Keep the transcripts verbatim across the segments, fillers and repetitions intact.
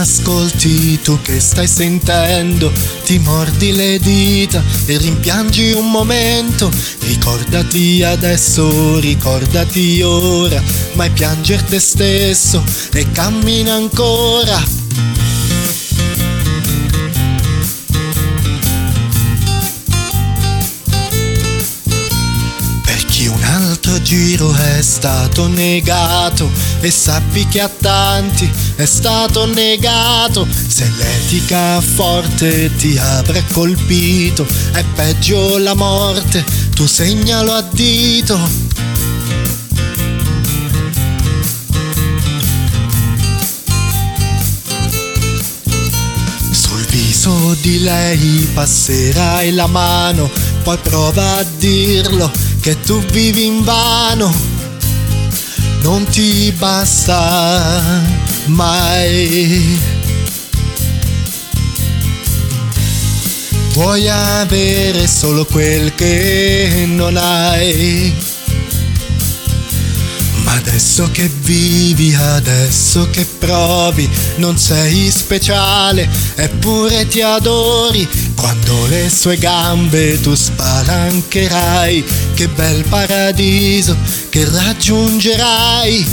ascolti, tu che stai sentendo, ti mordi le dita e rimpiangi un momento. Ricordati adesso, ricordati ora, mai pianger te stesso e cammina ancora. Un altro giro è stato negato e sappi che a tanti è stato negato. Se l'etica forte ti avrà colpito, è peggio la morte, tu segnalo a dito. Sul viso di lei passerai la mano, poi prova a dirlo che tu vivi invano, non ti basta mai. Vuoi avere solo quel che non hai, ma adesso che vivi, adesso che provi, non sei speciale, eppure ti adori. Quando le sue gambe tu spalancherai, che bel paradiso che raggiungerai.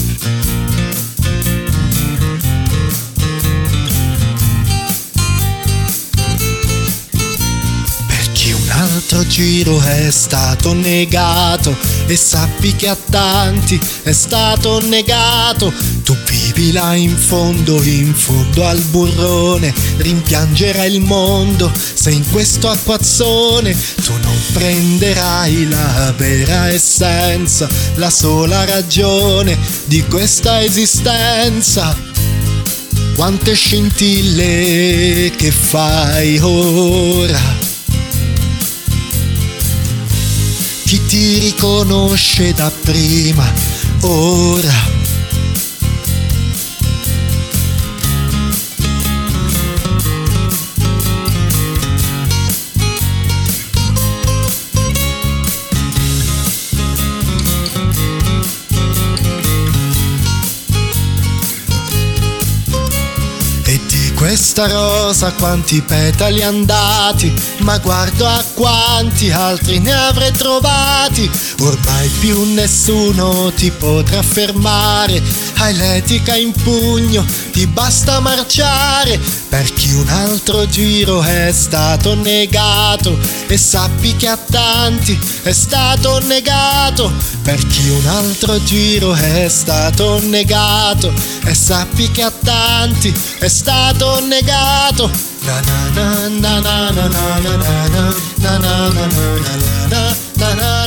Per chi un altro giro è stato negato e sappi che a tanti è stato negato, tu vivi là in fondo, in fondo al burrone, rimpiangerai il mondo se in questo acquazzone tu non prenderai la vera essenza, la sola ragione di questa esistenza. Quante scintille che fai ora, chi ti riconosce da prima ora. Questa rosa quanti petali andati, ma guardo a quanti altri ne avrei trovati. Ormai più nessuno ti potrà fermare, hai l'etica in pugno, ti basta marciare. Per chi un altro giro è stato negato e sappi che a tanti è stato negato. Per chi un altro giro è stato negato e sappi che a tanti è stato negato. Na na na na na na na na na na na na na na na.